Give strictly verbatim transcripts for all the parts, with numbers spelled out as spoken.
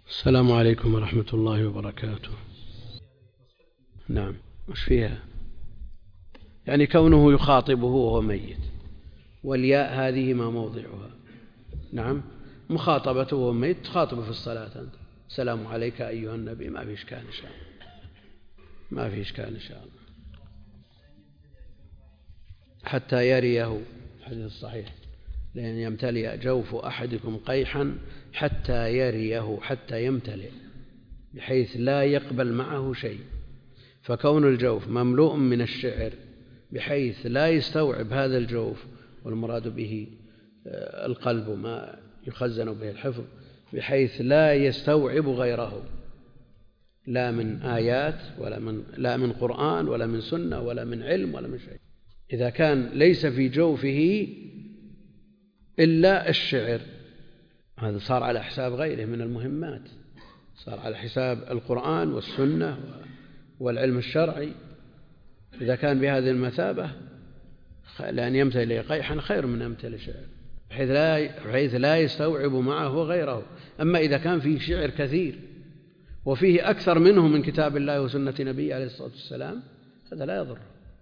السلام عليكم ورحمة الله وبركاته. نعم، وش فيها؟ يعني كونه يخاطبه وهو ميت، والياء هذه ما موضعها. نعم، مخاطبته وهو ميت، تخاطبه في الصلاة أنت، السلام عليك أيها النبي، ما في إشكال إن شاء الله، ما في إشكال إن شاء الله. حتى يريه، الحديث الصحيح، لأن يمتلئ جوف أحدكم قيحا حتى يريه، حتى يمتلئ بحيث لا يقبل معه شيء. فكون الجوف مملوء من الشعر بحيث لا يستوعب هذا الجوف، والمراد به القلب ما يخزن به الحفظ، بحيث لا يستوعب غيره، لا من آيات ولا من, لا من قرآن ولا من سنة ولا من علم ولا من شيء. إذا كان ليس في جوفه إلا الشعر، هذا صار على حساب غيره من المهمات، صار على حساب القرآن والسنة والعلم الشرعي. إذا كان بهذه المثابة، لأن يمتلئ قيحا خير من يمتلئ شعر، بحيث لا, بحيث لا يستوعب معه غيره. أما إذا كان فيه شعر كثير وفيه أكثر منه من كتاب الله وسنة نبيه عليه الصلاة والسلام، هذا لا يضر،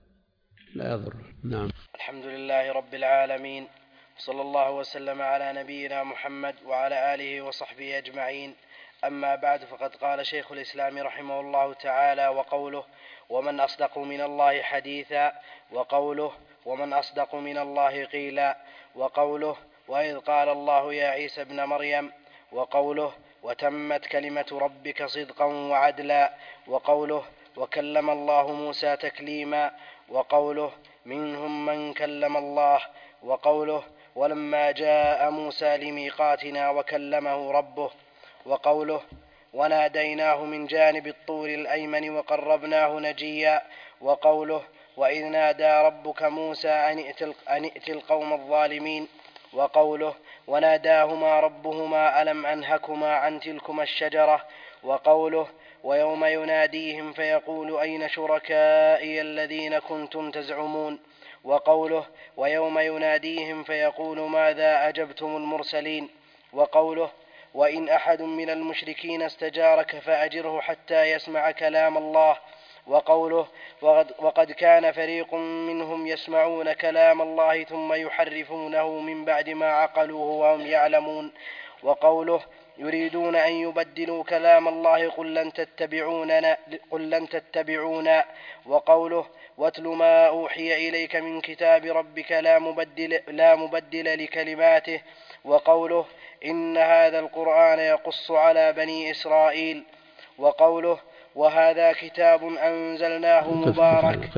لا يضر. نعم. الحمد لله رب العالمين، صلى الله وسلم على نبينا محمد وعلى آله وصحبه أجمعين. أما بعد، فقد قال شيخ الإسلام رحمه الله تعالى: وقوله ومن أصدق من الله حديثا، وقوله ومن أصدق من الله قيلا، وقوله وإذ قال الله يا عيسى ابن مريم، وقوله وتمت كلمة ربك صدقا وعدلا، وقوله وكلم الله موسى تكليما، وقوله منهم من كلم الله، وقوله ولما جاء موسى لميقاتنا وكلمه ربه، وقوله وناديناه من جانب الطور الأيمن وقربناه نجيا، وقوله وإذ نادى ربك موسى أن ائت القوم الظالمين، وقوله وناداهما ربهما ألم أنهكما عن تلكما الشجرة، وقوله ويوم يناديهم فيقول أين شركائي الذين كنتم تزعمون، وقوله ويوم يناديهم فيقول ماذا أجبتم المرسلين، وقوله وإن أحد من المشركين استجارك فأجره حتى يسمع كلام الله، وقوله وقد كان فريق منهم يسمعون كلام الله ثم يحرفونه من بعد ما عقلوه وهم يعلمون، وقوله يريدون أن يبدلوا كلام الله قل لن تتبعوننا, قل لن تتبعونا، وقوله واتل ما أوحي إليك من كتاب ربك لا مبدل, لا مبدل لكلماته، وقوله إن هذا القرآن يقص على بني إسرائيل، وقوله وهذا كتاب أنزلناه مبارك.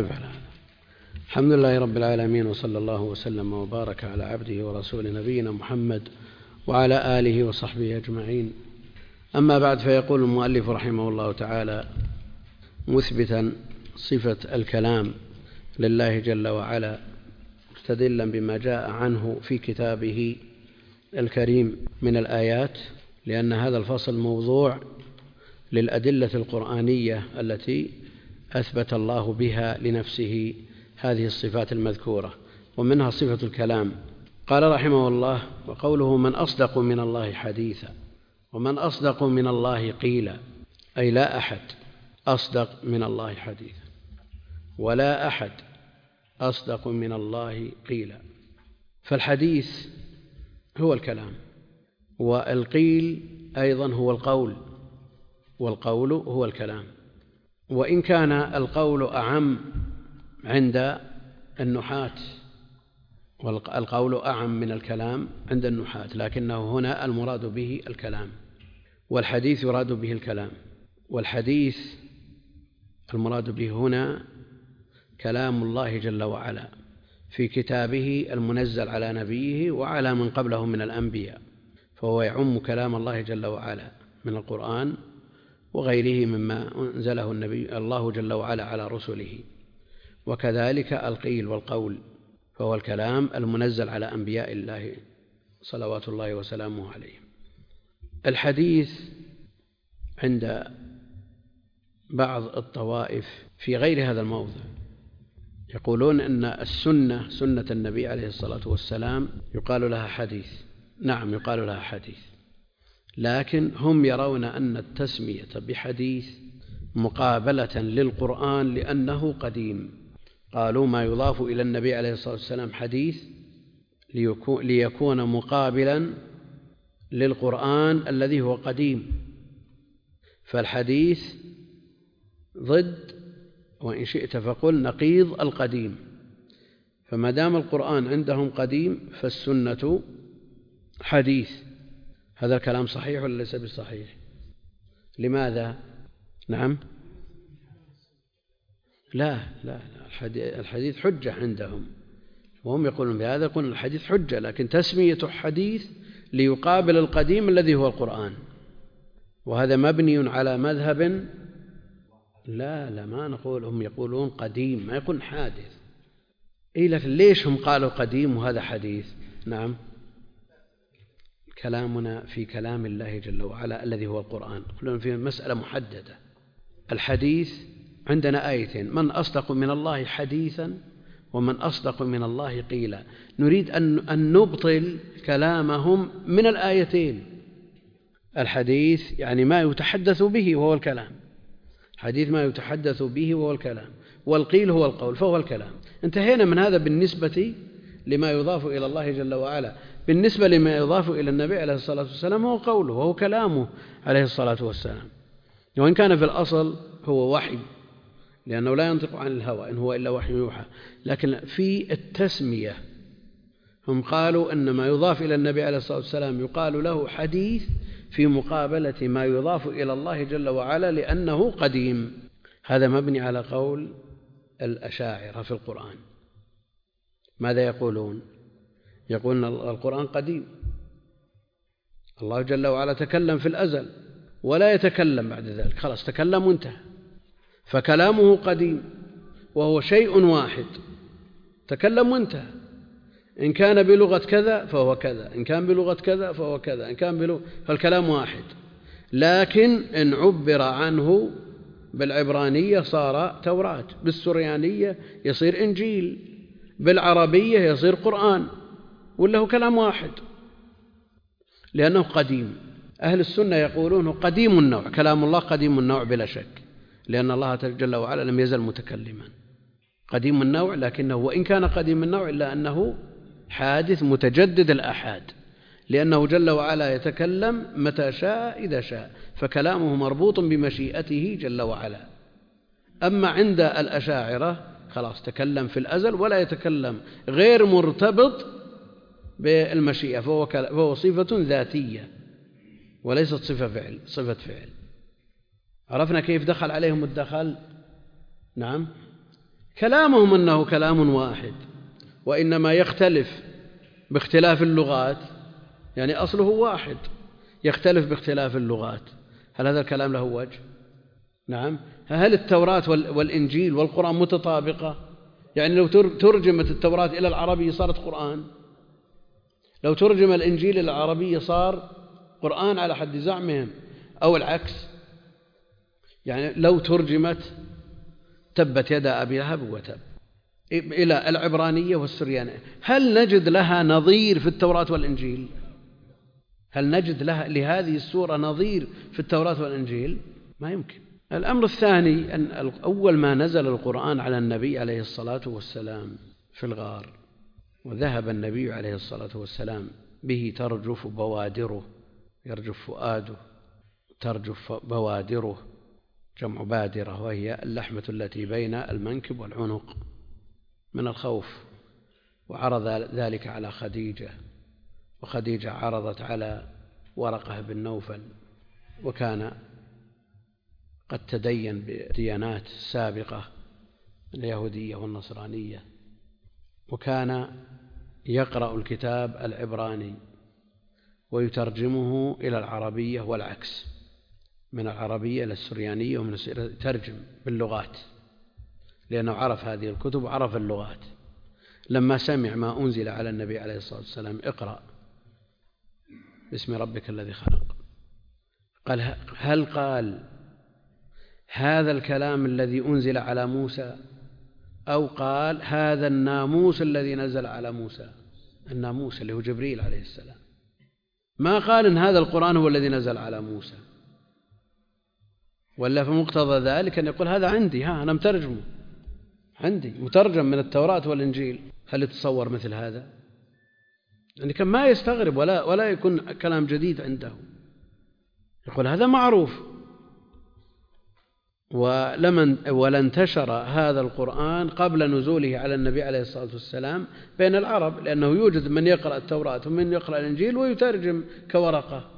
الحمد لله رب العالمين، وصلى الله وسلم وبارك على عبده ورسول نبينا محمد وعلى آله وصحبه أجمعين. أما بعد، فيقول المؤلف رحمه الله تعالى مثبتا صفة الكلام لله جل وعلا، مستدلا بما جاء عنه في كتابه الكريم من الآيات، لأن هذا الفصل موضوع للأدلة القرآنية التي أثبت الله بها لنفسه هذه الصفات المذكورة، ومنها صفة الكلام. قال رحمه الله وقوله من أصدق من الله حديثا، ومن أصدق من الله قيلا، أي لا أحد أصدق من الله حديثا، ولا أحد أصدق من الله قيلا. فالحديث هو الكلام، والقيل أيضا هو القول، والقول هو الكلام. وإن كان القول أعم عند النحاة، والقول أعم من الكلام عند النحاة، لكنه هنا المراد به الكلام، والحديث يراد به الكلام. والحديث المراد به هنا كلام الله جل وعلا في كتابه المنزل على نبيه وعلى من قبله من الأنبياء، فهو يعم كلام الله جل وعلا من القرآن وغيره مما أنزله النبي الله جل وعلا على رسله. وكذلك القيل والقول، فهو الكلام المنزل على أنبياء الله صلوات الله وسلامه عليهم. الحديث عند بعض الطوائف في غير هذا الموضع يقولون أن السنة سنة النبي عليه الصلاة والسلام يقال لها حديث. نعم، يقال لها حديث، لكن هم يرون أن التسمية بحديث مقابلة للقرآن لأنه قديم. قالوا ما يضاف إلى النبي عليه الصلاة والسلام حديث ليكون مقابلا للقرآن الذي هو قديم، فالحديث ضد، وإن شئت فقل نقيض القديم. فما دام القرآن عندهم قديم فالسنة حديث. هذا الكلام صحيح ولا ليس بصحيح؟ لماذا؟ نعم لا لا الحديث حجة عندهم، وهم يقولون بهذا، يقولون الحديث حجة، لكن تسمية حديث ليقابل القديم الذي هو القرآن، وهذا مبني على مذهب لا لا ما نقول، هم يقولون قديم ما يقولون حادث. إيه لكن ليش هم قالوا قديم وهذا حديث؟ نعم كلامنا في كلام الله جل وعلا الذي هو القرآن، قلنا في مسألة محددة. الحديث عندنا آيتين: من أصدق من الله حديثا ومن أصدق من الله قيلا. نريد أن نبطل كلامهم من الآيتين. الحديث يعني ما يتحدث به وهو الكلام، حديث ما يتحدث به وهو الكلام، والقيل هو القول فهو الكلام. انتهينا من هذا بالنسبة لما يضاف إلى الله جل وعلا. بالنسبة لما يضاف إلى النبي عليه الصلاة والسلام هو قوله وهو كلامه عليه الصلاة والسلام، وإن كان في الأصل هو وحي لأنه لا ينطق عن الهوى إن هو إلا وحي يوحى، لكن في التسمية هم قالوا أن ما يضاف إلى النبي عليه الصلاة والسلام يقال له حديث في مقابلة ما يضاف إلى الله جل وعلا لأنه قديم. هذا مبني على قول الأشاعرة في القرآن. ماذا يقولون؟ يقولون القرآن قديم، الله جل وعلا تكلم في الأزل ولا يتكلم بعد ذلك، خلاص تكلم وانتهى، فكلامه قديم وهو شيء واحد، تكلم وانتهى. إن كان بلغة كذا فهو كذا، إن كان بلغة كذا فهو كذا، إن كان بلغة فالكلام واحد. لكن إن عبر عنه بالعبرانية صار توراة، بالسريانية يصير إنجيل، بالعربية يصير قرآن، وله كلام واحد لأنه قديم. أهل السنة يقولون قديم النوع، كلام الله قديم النوع بلا شك، لأن الله جل وعلا لم يزل متكلما قديم النوع، لكنه وإن كان قديم النوع إلا أنه حادث متجدد الآحاد، لأنه جل وعلا يتكلم متى شاء إذا شاء، فكلامه مربوط بمشيئته جل وعلا. أما عند الأشاعرة خلاص تكلم في الأزل ولا يتكلم، غير مرتبط بالمشيئة، فهو, فهو صفة ذاتية وليست صفة فعل صفة فعل. عرفنا كيف دخل عليهم الدخل؟ نعم كلامهم أنه كلام واحد، وإنما يختلف باختلاف اللغات، يعني أصله واحد يختلف باختلاف اللغات. هل هذا الكلام له وجه؟ نعم. هل التوراة والإنجيل والقرآن متطابقة؟ يعني لو ترجمت التوراة إلى العربية صارت قرآن، لو ترجم الإنجيل إلى العربية صار قرآن على حد زعمهم، أو العكس. يعني لو ترجمت تبت يدا أبي لهب وتب إلى العبرانية والسريانية، هل نجد لها نظير في التوراة والإنجيل؟ هل نجد لها لهذه السورة نظير في التوراة والإنجيل؟ ما يمكن. الأمر الثاني أن أول ما نزل القرآن على النبي عليه الصلاة والسلام في الغار، وذهب النبي عليه الصلاة والسلام به ترجف بوادره، يرجف فؤاده، ترجف بوادره، جمع بادرة، وهي اللحمة التي بين المنكب والعنق من الخوف. وعرض ذلك على خديجة، وخديجة عرضت على ورقة بن نوفل، وكان قد تدين بديانات سابقة اليهودية والنصرانية، وكان يقرأ الكتاب العبراني ويترجمه إلى العربية والعكس، من العربية إلى السريانية، ومن ترجم باللغات، لأنه عرف هذه الكتب وعرف اللغات. لما سمع ما أنزل على النبي عليه الصلاة والسلام اقرأ باسم ربك الذي خلق، قال هل قال هذا الكلام الذي أنزل على موسى، أو قال هذا الناموس الذي نزل على موسى؟ الناموس اللي هو جبريل عليه السلام. ما قال إن هذا القرآن هو الذي نزل على موسى، ولا في مقتضى ذلك أن يقول هذا عندي، ها أنا مترجمه عندي مترجم من التوراة والإنجيل. هل يتصور مثل هذا؟ يعني كان ما يستغرب ولا ولا يكون كلام جديد عنده، يقول هذا معروف. ولمن ولا انتشر هذا القرآن قبل نزوله على النبي عليه الصلاة والسلام بين العرب، لأنه يوجد من يقرأ التوراة ومن يقرأ الإنجيل ويترجم كورقة،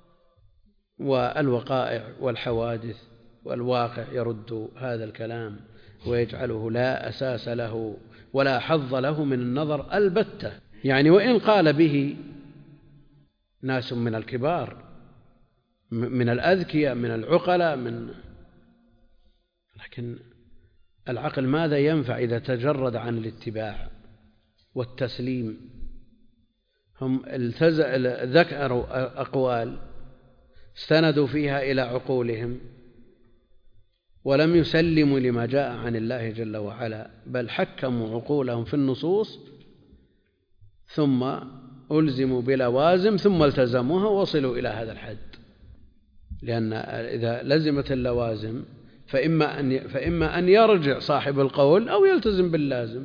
والوقائع والحوادث والواقع يرد هذا الكلام ويجعله لا أساس له ولا حظ له من النظر البتة. يعني وإن قال به ناس من الكبار من الأذكياء من العقلاء من لكن العقل ماذا ينفع إذا تجرد عن الاتباع والتسليم؟ هم ذكروا أقوال استندوا فيها إلى عقولهم ولم يسلموا لما جاء عن الله جل وعلا، بل حكموا عقولهم في النصوص ثم ألزموا بلوازم ثم التزموها ووصلوا إلى هذا الحد. لأن إذا لزمت اللوازم فإما أن فإما أن يرجع صاحب القول أو يلتزم باللازم.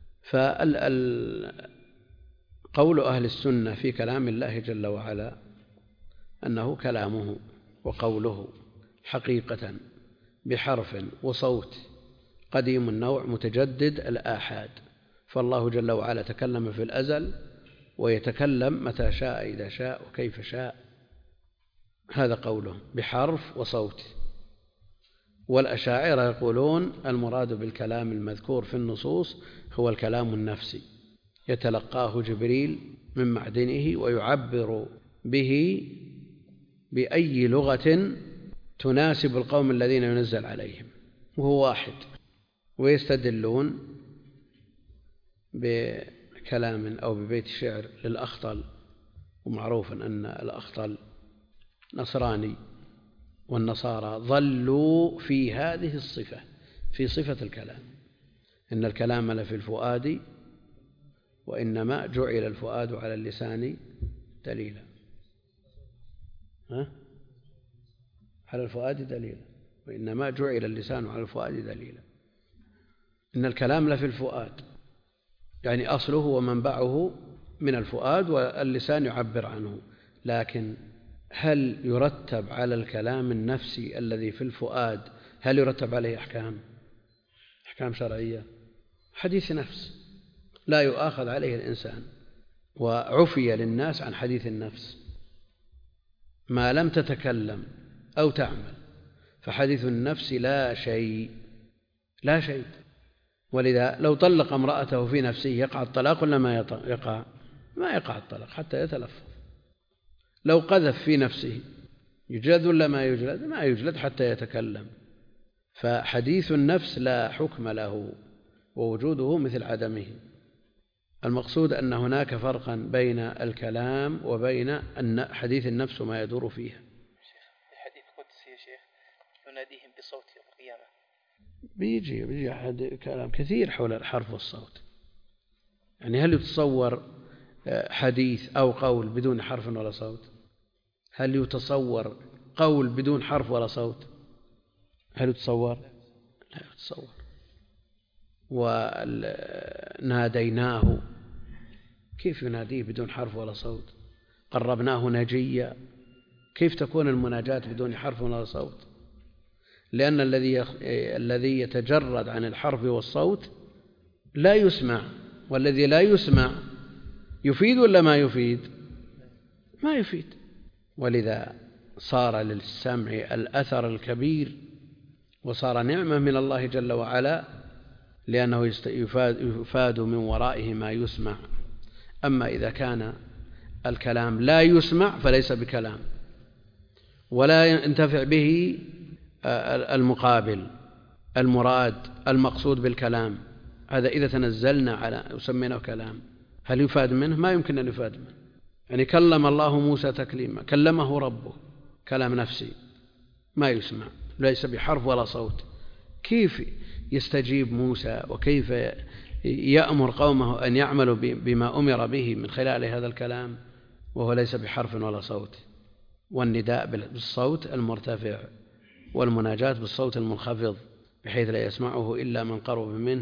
فقول أهل السنة في كلام الله جل وعلا أنه كلامه وقوله حقيقة بحرف وصوت قديم النوع متجدد الآحاد، فالله جل وعلا تكلم في الأزل ويتكلم متى شاء إذا شاء وكيف شاء، هذا قوله بحرف وصوت. والأشاعرة يقولون المراد بالكلام المذكور في النصوص هو الكلام النفسي يتلقاه جبريل من معدنه ويعبر به بأي لغة تناسب القوم الذين ينزل عليهم، وهو واحد. ويستدلون بكلام أو ببيت شعر للأخطل، ومعروف أن الأخطل نصراني، والنصارى ظلوا في هذه الصفة في صفة الكلام، إن الكلام لفي الفؤاد وإنما جعل الفؤاد على اللسان دليلا. ها؟ على الفؤاد دليلا وإنما جعل اللسان على الفؤاد دليلا. إن الكلام لفي الفؤاد يعني أصله ومنبعه من الفؤاد واللسان يعبر عنه، لكن هل يرتب على الكلام النفسي الذي في الفؤاد هل يرتب عليه أحكام أحكام شرعية؟ حديث نفس لا يؤاخذ عليه الإنسان، وعفي للناس عن حديث النفس ما لم تتكلم أو تعمل، فحديث النفس لا شيء لا شيء. ولذا لو طلق امرأته في نفسه يقع الطلاق ولا ما يقع؟ ما يقع الطلاق حتى يتلفظ. لو قذف في نفسه يجلد ولا ما يجلد؟ ما يجلد حتى يتكلم. فحديث النفس لا حكم له ووجوده مثل عدمه. المقصود أن هناك فرقا بين الكلام وبين حديث النفس وما يدور فيها. الحديث القدسي يا شيخ يناديهم بصوت يوم القيامة. بيجي بيجي أحد كلام كثير حول الحرف والصوت. يعني هل يتصور حديث أو قول بدون حرف ولا صوت؟ هل يتصور قول بدون حرف ولا صوت؟ هل يتصور؟ لا يتصور. وناديناه كيف يناديه بدون حرف ولا صوت؟ قربناه نجيا كيف تكون المناجاة بدون حرف ولا صوت؟ لأن الذي الذي يتجرد عن الحرف والصوت لا يسمع، والذي لا يسمع يفيد ولا ما يفيد؟ ما يفيد. ولذا صار للسمع الأثر الكبير وصار نعمة من الله جل وعلا، لأنه يفاد من ورائه ما يسمع. أما إذا كان الكلام لا يسمع فليس بكلام ولا ينتفع به المقابل المراد المقصود بالكلام، هذا إذا تنزلنا على وسميناه كلام هل يفاد منه؟ ما يمكن أن يفاد منه. يعني كلم الله موسى تكليما، كلمه ربه كلام نفسي ما يسمع ليس بحرف ولا صوت. كيف يستجيب موسى وكيف يأمر قومه أن يعملوا بما أمر به من خلال هذا الكلام وهو ليس بحرف ولا صوت، والنداء بالصوت المرتفع، والمناجاة بالصوت المنخفض بحيث لا يسمعه إلا من قرب منه.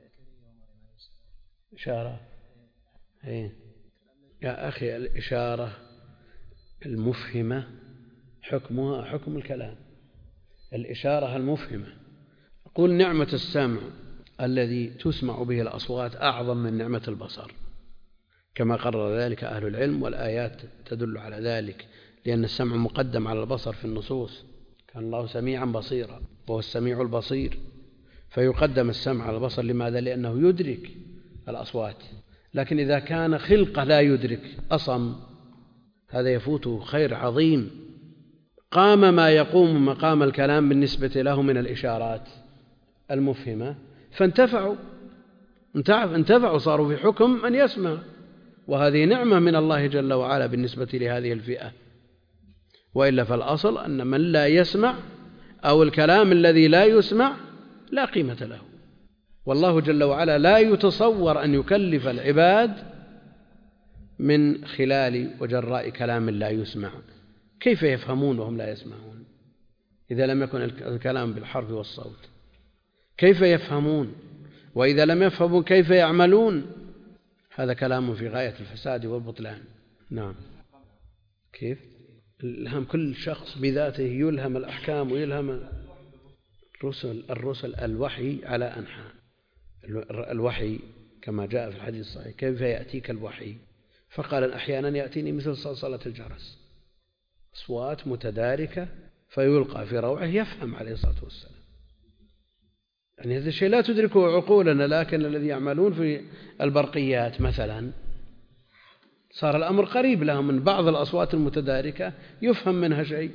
إشارة إيه؟ يا أخي الإشارة المفهمة حكمها حكم الكلام. الإشارة المفهمة، قل نعمة السمع الذي تسمع به الأصوات أعظم من نعمة البصر، كما قرر ذلك أهل العلم، والآيات تدل على ذلك، لأن السمع مقدم على البصر في النصوص. كان الله سميعا بصيرا وهو السميع البصير، فيقدم السمع على البصر. لماذا؟ لأنه يدرك الأصوات. لكن إذا كان خلقه لا يدرك، أصم، هذا يفوته خير عظيم. قام ما يقوم مقام الكلام بالنسبة له من الإشارات المفهمة، فانتفعوا انتفعوا صاروا في حكم من يسمع، وهذه نعمة من الله جل وعلا بالنسبة لهذه الفئة. وإلا فالأصل أن من لا يسمع أو الكلام الذي لا يسمع لا قيمة له. والله جل وعلا لا يتصور أن يكلف العباد من خلال وجراء كلام لا يسمع. كيف يفهمون وهم لا يسمعون إذا لم يكن الكلام بالحرف والصوت؟ كيف يفهمون؟ وإذا لم يفهموا كيف يعملون؟ هذا كلام في غاية الفساد والبطلان. نعم. كيف؟ الهم كل شخص بذاته يلهم الأحكام ويلهم الرسل الرسل الوحي على أنحاء. الوحي كما جاء في الحديث الصحيح: كيف يأتيك الوحي؟ فقال: أحيانا يأتيني مثل صلصلة الجرس، أصوات متداركة، فيلقى في روعه يفهم عليه الصلاة والسلام. يعني هذا الشيء لا تدركه عقولنا، لكن الذي يعملون في البرقيات مثلا صار الأمر قريب لهم من بعض الأصوات المتداركة يفهم منها شيء.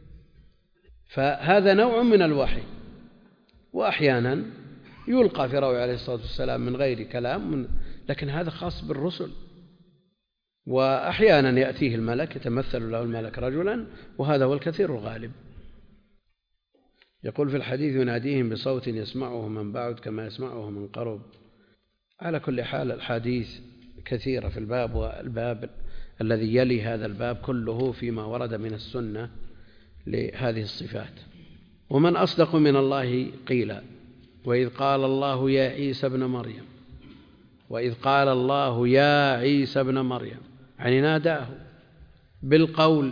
فهذا نوع من الوحي، وأحيانا يلقى في روعه عليه الصلاة والسلام من غير كلام، لكن هذا خاص بالرسل. وأحيانا يأتيه الملك، يتمثل له الملك رجلا، وهذا هو الكثير الغالب. يقول في الحديث: يناديهم بصوت يسمعه من بعد كما يسمعه من قرب. على كل حال الحديث كثيرة في الباب، والباب الذي يلي هذا الباب كله فيما ورد من السنة لهذه الصفات. ومن أصدق من الله قيلا، وإذ قال الله يا عيسى ابن مريم، وإذ قال الله يا عيسى ابن مريم، يعني ناداه بالقول.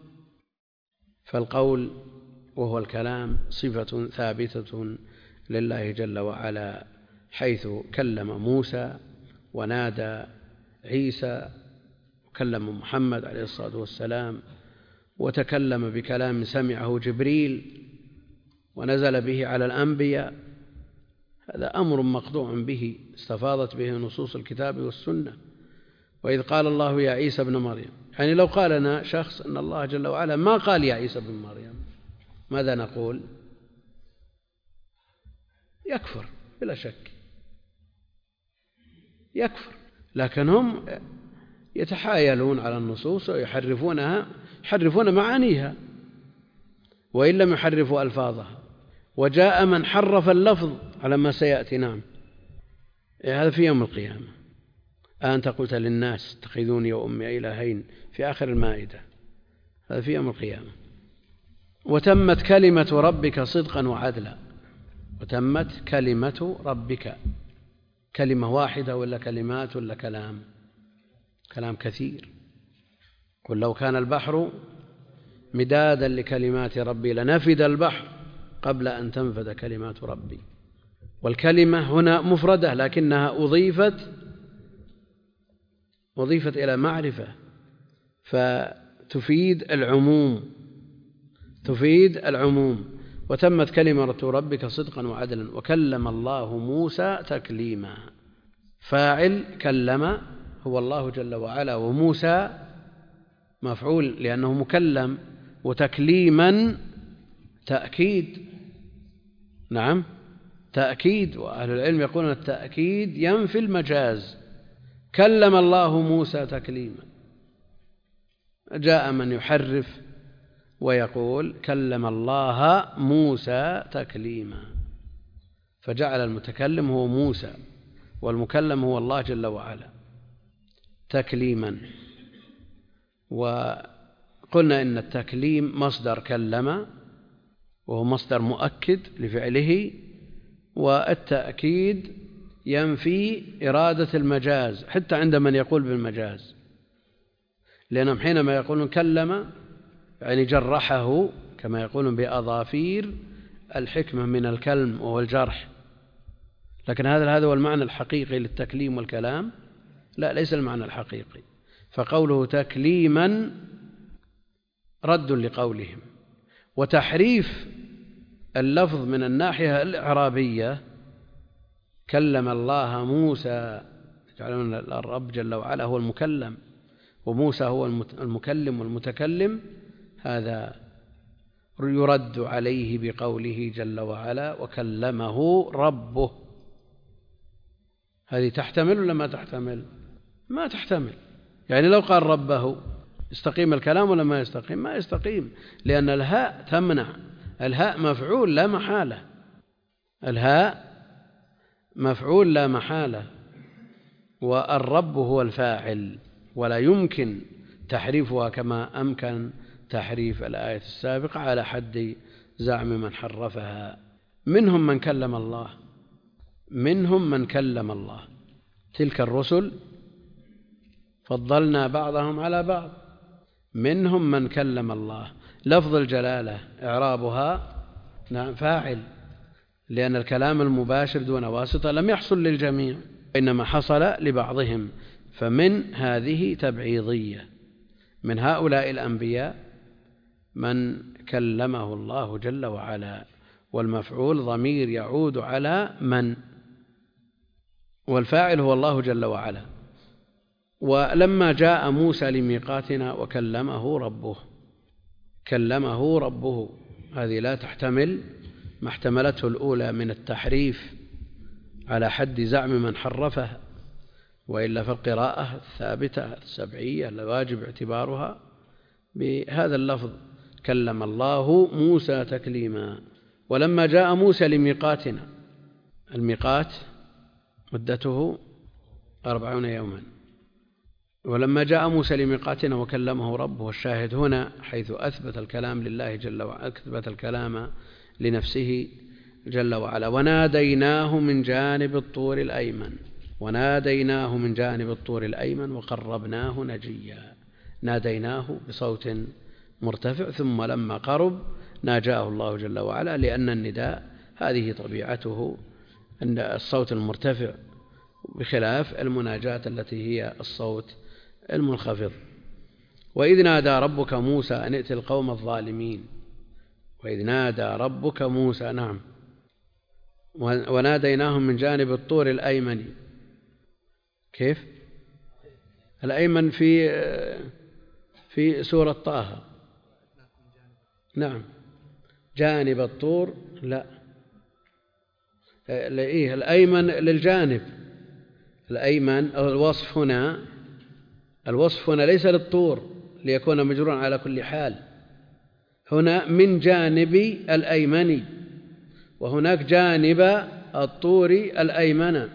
فالقول وهو الكلام صفة ثابتة لله جل وعلا، حيث كلم موسى ونادى عيسى، وكلم محمد عليه الصلاة والسلام، وتكلم بكلام سمعه جبريل ونزل به على الأنبياء. هذا أمر مقطوع به استفاضت به نصوص الكتاب والسنة. وإذ قال الله يا عيسى ابن مريم، يعني لو قال لنا شخص أن الله جل وعلا ما قال يا عيسى ابن مريم، ماذا نقول؟ يكفر بلا شك، يكفر. لكن هم يتحايلون على النصوص ويحرفونها، يحرفون معانيها وإن لم يحرفوا ألفاظها. وجاء من حرف اللفظ على ما سيأتي. نعم، هذا في يوم القيامة. أنت قلت للناس اتخذوني وأمي إلهين في آخر المائدة، هذا في يوم القيامة. وتمت كلمة ربك صدقا وعدلا. وتمت كلمة ربك، كلمة واحدة ولا كلمات ولا كلام؟ كلام كثير. قل لو كان البحر مدادا لكلمات ربي لنفد البحر قبل أن تنفد كلمات ربي. والكلمة هنا مفردة، لكنها أضيفت أضيفت إلى معرفة، فتفيد العموم، تفيد العموم. وتمت كلمة ربك صدقا وعدلا وكلم الله موسى تكليما. فاعل كلم هو الله جل وعلا، وموسى مفعول لأنه مكلم، وتكليما تأكيد. نعم، تأكيد. وأهل العلم يقولون التأكيد ينفي المجاز. كلم الله موسى تكليما. جاء من يحرف ويقول كلم الله موسى تكليما، فجعل المتكلم هو موسى والمكلم هو الله جل وعلا تكليما. وقلنا إن التكليم مصدر كلم وهو مصدر مؤكد لفعله، والتأكيد ينفي إرادة المجاز حتى عند من يقول بالمجاز، لأنهم حينما يقولون كلم يعني جرحه كما يقولون بأظافير الحكمة من الكلم وهو الجرح، لكن هذا هذا هو المعنى الحقيقي للتكليم والكلام؟ لا، ليس المعنى الحقيقي. فقوله تكليما رد لقولهم، وتحريف اللفظ من الناحية الإعرابية كلم الله موسى، يجعلون الرب جل وعلا هو المكلم وموسى هو المكلم والمتكلم، هذا يرد عليه بقوله جل وعلا وكلمه ربه. هذه تحتمل ولا ما تحتمل؟ ما تحتمل. يعني لو قال ربه يستقيم الكلام ولا ما يستقيم؟ ما يستقيم، لأن الهاء تمنع. الهاء مفعول لا محالة، الهاء مفعول لا محالة، والرب هو الفاعل، ولا يمكن تحريفها كما أمكن تحريف الآية السابقة على حد زعم من حرفها. منهم من كلم الله، منهم من كلم الله، تلك الرسل فضلنا بعضهم على بعض. منهم من كلم الله، لفظ الجلالة إعرابها نعم فاعل، لأن الكلام المباشر دون واسطة لم يحصل للجميع، إنما حصل لبعضهم، فمن هذه تبعيضية. من هؤلاء الأنبياء من كلمه الله جل وعلا، والمفعول ضمير يعود على من، والفاعل هو الله جل وعلا. ولما جاء موسى لميقاتنا وكلمه ربه، كلمه ربه، هذه لا تحتمل ما احتملته الأولى من التحريف على حد زعم من حرفها، وإلا فالقراءة الثابتة السبعية الواجب اعتبارها بهذا اللفظ كلم الله موسى تكليما. ولما جاء موسى لميقاتنا، الميقات مدته أربعون يوما، ولما جاء موسى لميقاتنا وكلمه ربه، والشاهد هنا حيث أثبت الكلام لله جل وعلا، أثبت الكلام لنفسه جل وعلا. وناديناه من جانب الطور الأيمن، وناديناه من جانب الطور الأيمن وقربناه نجيا. ناديناه بصوت مرتفع، ثم لما قرب ناجاه الله جل وعلا، لأن النداء هذه طبيعته أن الصوت المرتفع، بخلاف المناجاة التي هي الصوت المنخفض. وإذ نادى ربك موسى أن ائت القوم الظالمين، وإذ نادى ربك موسى نعم وناديناهم من جانب الطور الأيمن. كيف الأيمن في في سورة طه؟ نعم جانب الطور، لا إيه الأيمن للجانب، الأيمن أو الوصف هنا، الوصف هنا ليس للطور ليكون مجرورا على كل حال، هنا من جانب الأيمن، وهناك جانب الطور الأيمن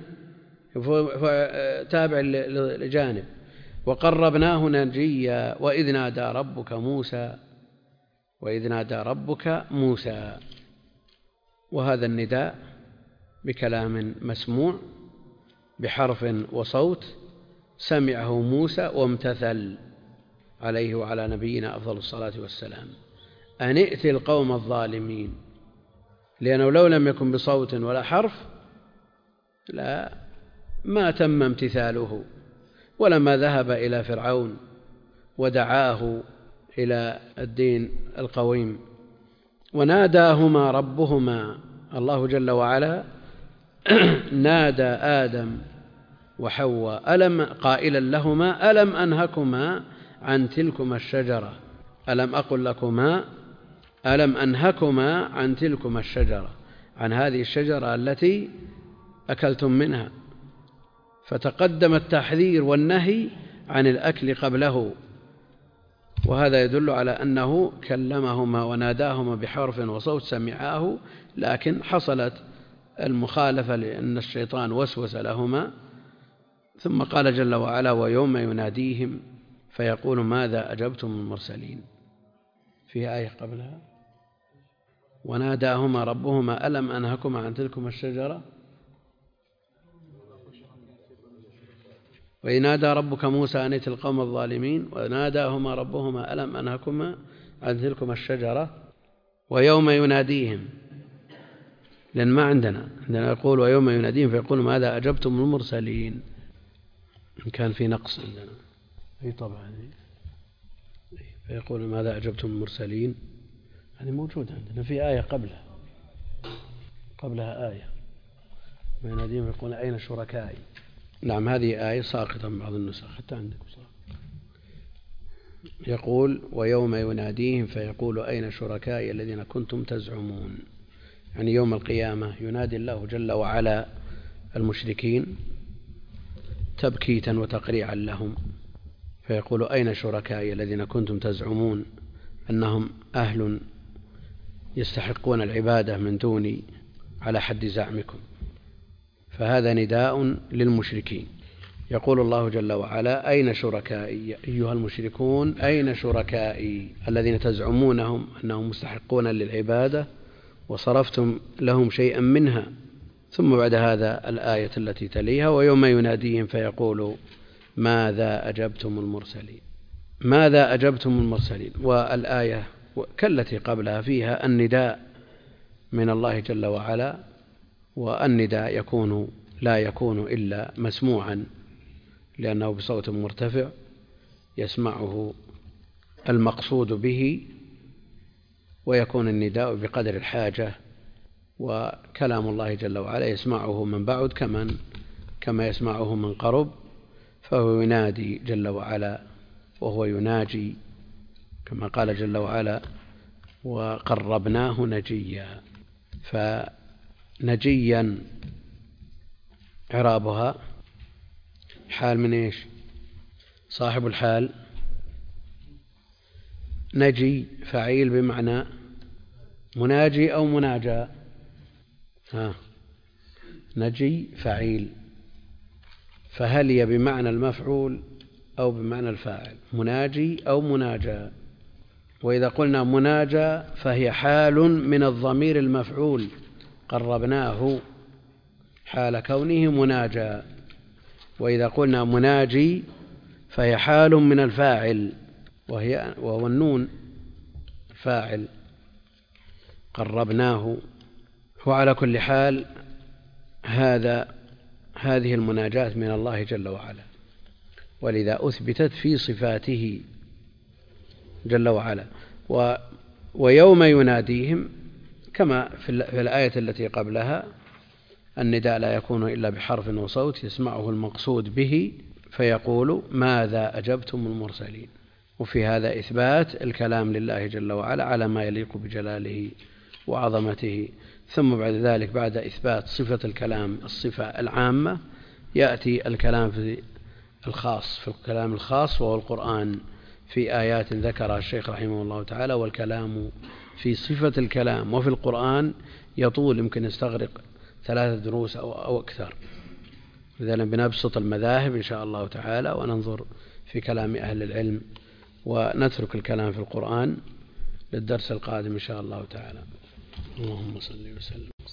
تابع لجانب. وقربناه نجيا وإذ نادى ربك موسى، وإذ نادى ربك موسى. وهذا النداء بكلام مسموع بحرف وصوت سمعه موسى وامتثل عليه وعلى نبينا أفضل الصلاة والسلام، أن ائت القوم الظالمين، لأنه لو لم يكن بصوت ولا حرف لا ما تم امتثاله. ولما ذهب إلى فرعون ودعاه إلى الدين القويم وناداهما ربهما، الله جل وعلا نادى آدم وحواء ألم قائلا لهما ألم أنهكما عن تلكما الشجرة، ألم أقل لكما ألم أنهكما عن تلكما الشجرة، عن هذه الشجرة التي أكلتم منها. فتقدم التحذير والنهي عن الأكل قبله، وهذا يدل على أنه كلمهما وناداهما بحرف وصوت سمعاه، لكن حصلت المخالفة لأن الشيطان وسوس لهما. ثم قال جل وعلا ويوم يناديهم فيقول ماذا أجبتم المرسلين. في آية قبلها وناداهما ربهما ألم أنهكما عن تلكما الشجرة وإذ نادى ربك موسى أن ائت القوم الظالمين وناداهما ربهما ألم أنهكما عن تلكما الشجرة ويوم يناديهم، لأن ما عندنا عندنا يقول ويوم يناديهم فيقول ماذا أجبتم المرسلين، إن كان في نقص عندنا أي طبعا فيقول ماذا أجبتم المرسلين، هذه موجودة عندنا في آية قبلها قبلها آية ويناديهم يقول أين شركائي. نعم هذه آية ساقطة من بعض النسخ حتى عندكم صار. يقول ويوم يناديهم فيقول أين شركائي الذين كنتم تزعمون، يعني يوم القيامة ينادي الله جل وعلا المشركين تبكيتا وتقريعا لهم، فيقول أين شركائي الذين كنتم تزعمون أنهم أهل يستحقون العبادة من دوني على حد زعمكم. فهذا نداء للمشركين. يقول الله جل وعلا أين شركائي أيها المشركون، أين شركائي الذين تزعمونهم أنهم مستحقون للعبادة وصرفتم لهم شيئا منها. ثم بعد هذا الآية التي تليها ويوم يناديهم فيقول ماذا أجبتم المرسلين، ماذا أجبتم المرسلين. والآية كالتي قبلها فيها النداء من الله جل وعلا، والنداء يكون لا يكون إلا مسموعا لأنه بصوت مرتفع يسمعه المقصود به، ويكون النداء بقدر الحاجة، وكلام الله جل وعلا يسمعه من بعد كمن كما يسمعه من قرب، فهو ينادي جل وعلا وهو يناجي كما قال جل وعلا وقربناه نجيا. فنجيا إعرابها حال من إيش؟ صاحب الحال نجي فعيل بمعنى مناجي أو مناجى. ها نجي فعيل، فهل هي بمعنى المفعول أو بمعنى الفاعل، مناجي أو مناجى. وإذا قلنا مناجى فهي حال من الضمير المفعول قربناه حال كونه مناجى، وإذا قلنا مناجي فهي حال من الفاعل وهي وهو النون فاعل قربناه. وعلى كل حال هذا هذه المناجاة من الله جل وعلا، ولذا أثبتت في صفاته جل وعلا. و ويوم يناديهم كما في الآية التي قبلها النداء لا يكون إلا بحرف وصوت يسمعه المقصود به، فيقول ماذا أجبتم المرسلين. وفي هذا إثبات الكلام لله جل وعلا على ما يليق بجلاله وعظمته. ثم بعد ذلك بعد إثبات صفة الكلام الصفة العامة يأتي الكلام في الخاص في الكلام الخاص وهو القرآن في آيات ذكرها الشيخ رحمه الله تعالى. والكلام في صفة الكلام وفي القرآن يطول، يمكن يستغرق ثلاثة دروس أو, أو أكثر. لذلك بنبسط المذاهب إن شاء الله تعالى وننظر في كلام أهل العلم، ونترك الكلام في القرآن للدرس القادم إن شاء الله تعالى. اللهم صل وسلم.